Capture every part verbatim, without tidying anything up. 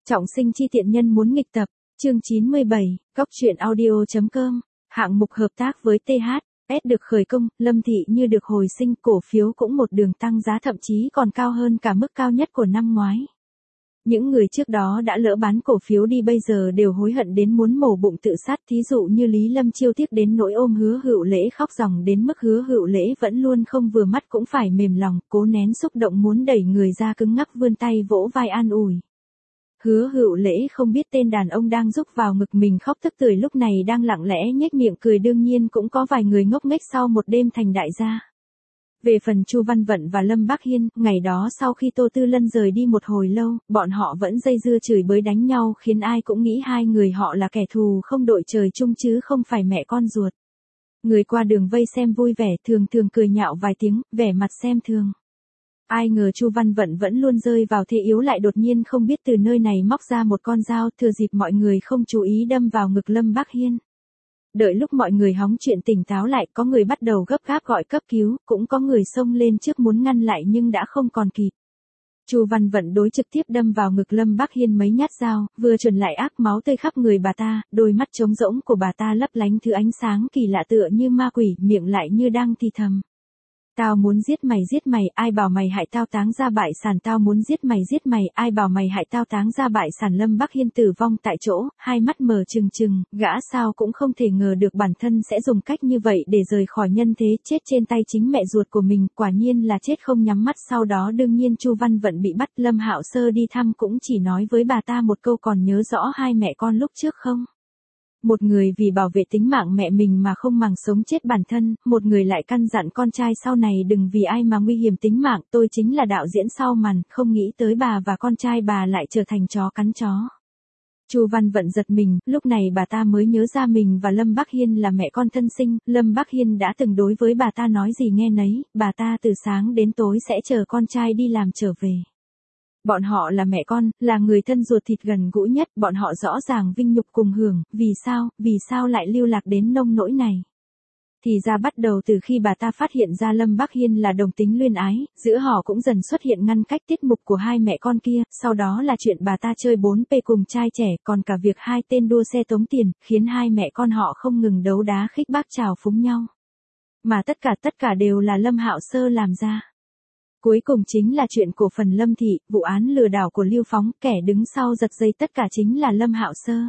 Trọng sinh chi tiện nhân muốn nghịch tập, chương chín mươi bảy, góc truyện audio.com, hạng mục hợp tác với tê hát ét được khởi công, Lâm Thị như được hồi sinh, cổ phiếu cũng một đường tăng giá thậm chí còn cao hơn cả mức cao nhất của năm ngoái. Những người trước đó đã lỡ bán cổ phiếu đi bây giờ đều hối hận đến muốn mổ bụng tự sát, thí dụ như Lý Lâm Chiêu tiếc đến nỗi ôm Hứa Hựu Lễ khóc ròng đến mức Hứa Hựu Lễ vẫn luôn không vừa mắt cũng phải mềm lòng, cố nén xúc động muốn đẩy người ra cứng ngắc vươn tay vỗ vai an ủi. Hứa Hựu Lễ không biết tên đàn ông đang rúc vào ngực mình khóc tức tưởi lúc này đang lặng lẽ nhếch miệng cười, đương nhiên cũng có vài người ngốc nghếch sau một đêm thành đại gia. Về phần Chu Văn Vận và Lâm Bác Hiên, ngày đó sau khi Tô Tư Lân rời đi một hồi lâu, bọn họ vẫn dây dưa chửi bới đánh nhau khiến ai cũng nghĩ hai người họ là kẻ thù không đội trời chung chứ không phải mẹ con ruột. Người qua đường vây xem vui vẻ thường thường cười nhạo vài tiếng, vẻ mặt xem thường. Ai ngờ Chu Văn Vận vẫn luôn rơi vào thế yếu lại đột nhiên không biết từ nơi này móc ra một con dao, thừa dịp mọi người không chú ý đâm vào ngực Lâm Bác Hiên. Đợi lúc mọi người hóng chuyện tỉnh táo lại, có người bắt đầu gấp gáp gọi cấp cứu, cũng có người xông lên trước muốn ngăn lại nhưng đã không còn kịp. Chu Văn Vận đối trực tiếp đâm vào ngực Lâm Bác Hiên mấy nhát dao, vừa chuẩn lại ác máu tươi khắp người bà ta, đôi mắt trống rỗng của bà ta lấp lánh thứ ánh sáng kỳ lạ tựa như ma quỷ, miệng lại như đang thì thầm. Tao muốn giết mày giết mày, ai bảo mày hại tao táng ra bại sản, tao muốn giết mày giết mày, ai bảo mày hại tao táng ra bại sản. Lâm Bác Hiên tử vong tại chỗ, hai mắt mờ trừng trừng, gã sao cũng không thể ngờ được bản thân sẽ dùng cách như vậy để rời khỏi nhân thế, chết trên tay chính mẹ ruột của mình, quả nhiên là chết không nhắm mắt. Sau đó đương nhiên Chu Văn Vận bị bắt, Lâm Hạo Sơ đi thăm cũng chỉ nói với bà ta một câu, còn nhớ rõ hai mẹ con lúc trước không? Một người vì bảo vệ tính mạng mẹ mình mà không màng sống chết bản thân, một người lại căn dặn con trai sau này đừng vì ai mà nguy hiểm tính mạng. Tôi chính là đạo diễn sau màn, không nghĩ tới bà và con trai bà lại trở thành chó cắn chó. Chu Văn Vận giật mình, lúc này bà ta mới nhớ ra mình và Lâm Bác Hiên là mẹ con thân sinh, Lâm Bác Hiên đã từng đối với bà ta nói gì nghe nấy, bà ta từ sáng đến tối sẽ chờ con trai đi làm trở về. Bọn họ là mẹ con, là người thân ruột thịt gần gũi nhất, bọn họ rõ ràng vinh nhục cùng hưởng, vì sao, vì sao lại lưu lạc đến nông nỗi này. Thì ra bắt đầu từ khi bà ta phát hiện ra Lâm Bác Hiên là đồng tính luyên ái, giữa họ cũng dần xuất hiện ngăn cách tiết mục của hai mẹ con kia, sau đó là chuyện bà ta chơi bốn P cùng trai trẻ, còn cả việc hai tên đua xe tống tiền, khiến hai mẹ con họ không ngừng đấu đá khích bác trào phúng nhau. Mà tất cả tất cả đều là Lâm Hạo Sơ làm ra. Cuối cùng chính là chuyện cổ phần Lâm Thị, vụ án lừa đảo của Lưu Phóng, kẻ đứng sau giật dây tất cả chính là Lâm Hạo Sơ.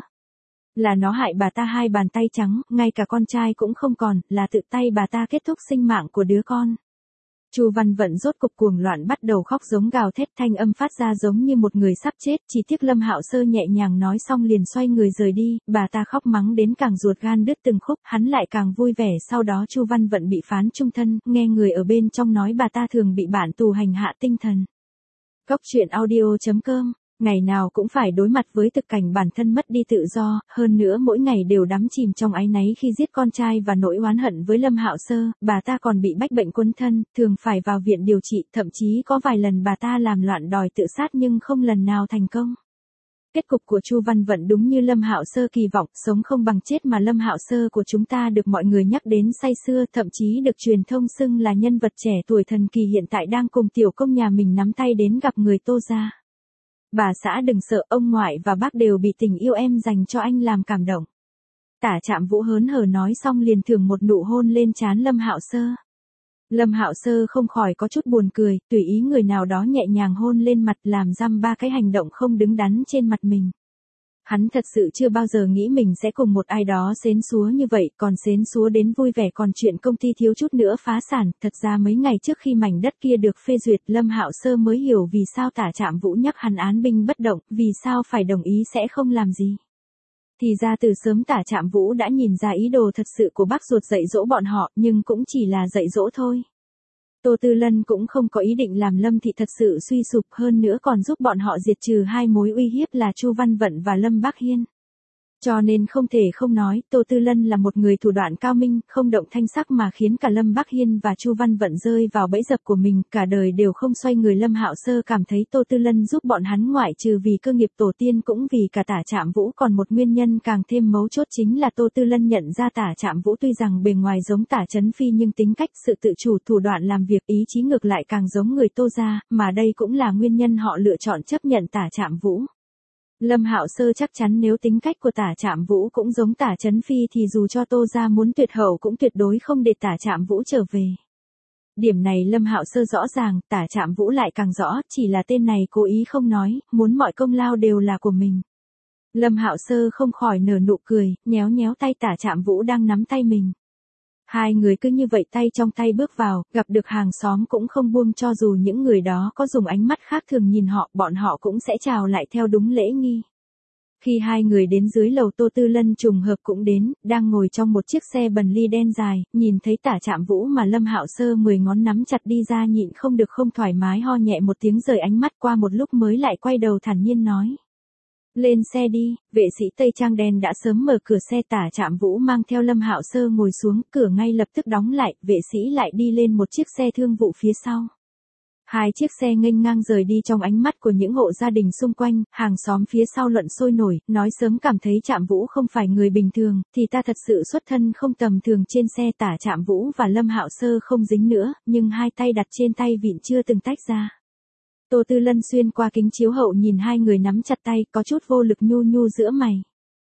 Là nó hại bà ta hai bàn tay trắng, ngay cả con trai cũng không còn, là tự tay bà ta kết thúc sinh mạng của đứa con. Chu Văn Vận rốt cục cuồng loạn bắt đầu khóc giống gào thét, thanh âm phát ra giống như một người sắp chết, chỉ tiếc Lâm Hạo Sơ nhẹ nhàng nói xong liền xoay người rời đi, bà ta khóc mắng đến càng ruột gan đứt từng khúc, hắn lại càng vui vẻ. Sau đó Chu Văn Vận bị phán chung thân, nghe người ở bên trong nói bà ta thường bị bản tù hành hạ tinh thần. Góc truyện audio.com, ngày nào cũng phải đối mặt với thực cảnh bản thân mất đi tự do, hơn nữa mỗi ngày đều đắm chìm trong áy náy khi giết con trai và nỗi oán hận với Lâm Hạo Sơ, bà ta còn bị bách bệnh quấn thân, thường phải vào viện điều trị, thậm chí có vài lần bà ta làm loạn đòi tự sát nhưng không lần nào thành công. Kết cục của Chu Văn Vận đúng như Lâm Hạo Sơ kỳ vọng, sống không bằng chết, mà Lâm Hạo Sơ của chúng ta được mọi người nhắc đến say sưa, thậm chí được truyền thông xưng là nhân vật trẻ tuổi thần kỳ hiện tại đang cùng tiểu công nhà mình nắm tay đến gặp người Tô gia. Bà xã đừng sợ, ông ngoại và bác đều bị tình yêu em dành cho anh làm cảm động. Tả Trạm Vũ hớn hở nói xong liền thưởng một nụ hôn lên trán Lâm Hạo Sơ. Lâm Hạo Sơ không khỏi có chút buồn cười, tùy ý người nào đó nhẹ nhàng hôn lên mặt, làm răm ba cái hành động không đứng đắn trên mặt mình. Hắn thật sự chưa bao giờ nghĩ mình sẽ cùng một ai đó xến xúa như vậy, còn xến xúa đến vui vẻ, còn chuyện công ty thiếu chút nữa phá sản. Thật ra mấy ngày trước khi mảnh đất kia được phê duyệt, Lâm Hạo Sơ mới hiểu vì sao Tả Trạm Vũ nhắc hắn án binh bất động, vì sao phải đồng ý sẽ không làm gì. Thì ra từ sớm Tả Trạm Vũ đã nhìn ra ý đồ thật sự của bác ruột dạy dỗ bọn họ, nhưng cũng chỉ là dạy dỗ thôi. Tô Tư Lân cũng không có ý định làm Lâm Thị thật sự suy sụp, hơn nữa còn giúp bọn họ diệt trừ hai mối uy hiếp là Chu Văn Vận và Lâm Bác Hiên. Cho nên không thể không nói, Tô Tư Lân là một người thủ đoạn cao minh, không động thanh sắc mà khiến cả Lâm Bác Hiên và Chu Văn Vận rơi vào bẫy dập của mình, cả đời đều không xoay người. Lâm Hạo Sơ cảm thấy Tô Tư Lân giúp bọn hắn ngoại trừ vì cơ nghiệp tổ tiên cũng vì cả Tả Trạm Vũ, còn một nguyên nhân càng thêm mấu chốt chính là Tô Tư Lân nhận ra Tả Trạm Vũ tuy rằng bề ngoài giống Tả Chấn Phi nhưng tính cách, sự tự chủ, thủ đoạn làm việc, ý chí ngược lại càng giống người Tô gia, mà đây cũng là nguyên nhân họ lựa chọn chấp nhận Tả Trạm Vũ. Lâm Hạo Sơ chắc chắn nếu tính cách của Tả Trạm Vũ cũng giống Tả Chấn Phi thì dù cho Tô gia muốn tuyệt hậu cũng tuyệt đối không để Tả Trạm Vũ trở về. Điểm này Lâm Hạo Sơ rõ ràng, Tả Trạm Vũ lại càng rõ, chỉ là tên này cố ý không nói, muốn mọi công lao đều là của mình. Lâm Hạo Sơ không khỏi nở nụ cười, nhéo nhéo tay Tả Trạm Vũ đang nắm tay mình. Hai người cứ như vậy tay trong tay bước vào, gặp được hàng xóm cũng không buông, cho dù những người đó có dùng ánh mắt khác thường nhìn họ, bọn họ cũng sẽ chào lại theo đúng lễ nghi. Khi hai người đến dưới lầu, Tô Tư Lân trùng hợp cũng đến, đang ngồi trong một chiếc xe bần ly đen dài, nhìn thấy Tả Trạm Vũ mà Lâm Hạo Sơ mười ngón nắm chặt đi ra, nhịn không được không thoải mái ho nhẹ một tiếng, rời ánh mắt qua một lúc mới lại quay đầu thản nhiên nói. Lên xe đi. Vệ sĩ Tây Trang đen đã sớm mở cửa xe. Tả Trạm Vũ mang theo Lâm Hạo Sơ ngồi xuống, cửa ngay lập tức đóng lại, vệ sĩ lại đi lên một chiếc xe thương vụ phía sau. Hai chiếc xe nghênh ngang rời đi trong ánh mắt của những hộ gia đình xung quanh, hàng xóm phía sau luận sôi nổi, nói sớm cảm thấy Trạm Vũ không phải người bình thường, thì ta thật sự xuất thân không tầm thường. Trên xe Tả Trạm Vũ và Lâm Hạo Sơ không dính nữa, nhưng hai tay đặt trên tay vịn chưa từng tách ra. Tô Tư Lân xuyên qua kính chiếu hậu nhìn hai người nắm chặt tay, có chút vô lực nhu nhu giữa mày.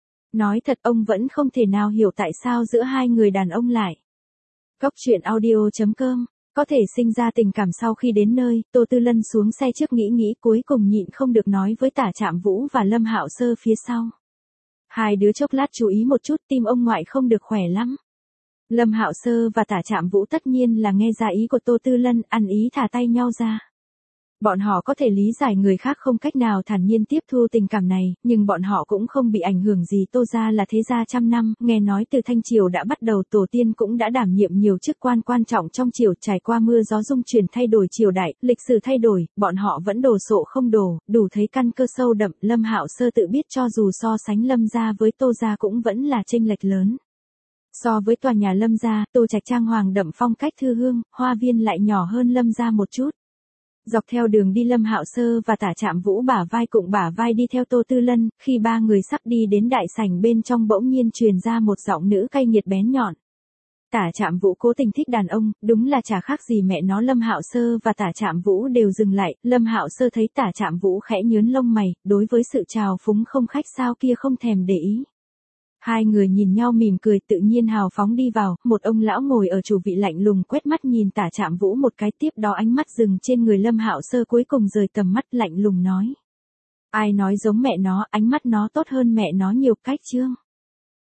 Nói thật ông vẫn không thể nào hiểu tại sao giữa hai người đàn ông lại. Cốc truyện audio chấm com có thể sinh ra tình cảm. Sau khi đến nơi, Tô Tư Lân xuống xe trước nghĩ nghĩ cuối cùng nhịn không được nói với Tả Trạm Vũ và Lâm Hạo Sơ phía sau. Hai đứa chốc lát chú ý một chút, tim ông ngoại không được khỏe lắm. Lâm Hạo Sơ và Tả Trạm Vũ tất nhiên là nghe ra ý của Tô Tư Lân, ăn ý thả tay nhau ra. Bọn họ có thể lý giải người khác không cách nào thản nhiên tiếp thu tình cảm này, nhưng bọn họ cũng không bị ảnh hưởng gì. Tô gia là thế gia trăm năm, nghe nói từ Thanh Triều đã bắt đầu, tổ tiên cũng đã đảm nhiệm nhiều chức quan quan trọng trong triều, trải qua mưa gió dung chuyển thay đổi triều đại, lịch sử thay đổi, bọn họ vẫn đồ sộ không đổ, đủ thấy căn cơ sâu đậm. Lâm Hạo Sơ tự biết cho dù so sánh Lâm gia với Tô gia cũng vẫn là chênh lệch lớn. So với tòa nhà Lâm gia, Tô Trạch trang hoàng đậm phong cách thư hương, hoa viên lại nhỏ hơn Lâm gia một chút. Dọc theo đường đi, Lâm Hạo Sơ và Tả Trạm Vũ bả vai cụng bả vai đi theo Tô Tư Lân, khi ba người sắp đi đến đại sảnh bên trong bỗng nhiên truyền ra một giọng nữ cay nghiệt bén nhọn. Tả Trạm Vũ cố tình thích đàn ông, đúng là chả khác gì mẹ nó. Lâm Hạo Sơ và Tả Trạm Vũ đều dừng lại, Lâm Hạo Sơ thấy Tả Trạm Vũ khẽ nhướng lông mày, đối với sự trào phúng không khách sao kia không thèm để ý. Hai người nhìn nhau mỉm cười, tự nhiên hào phóng đi vào, một ông lão ngồi ở chủ vị lạnh lùng quét mắt nhìn Tả Trạm Vũ một cái, tiếp đó ánh mắt dừng trên người Lâm Hạo Sơ, cuối cùng rời tầm mắt lạnh lùng nói. Ai nói giống mẹ nó, ánh mắt nó tốt hơn mẹ nó nhiều cách chưa?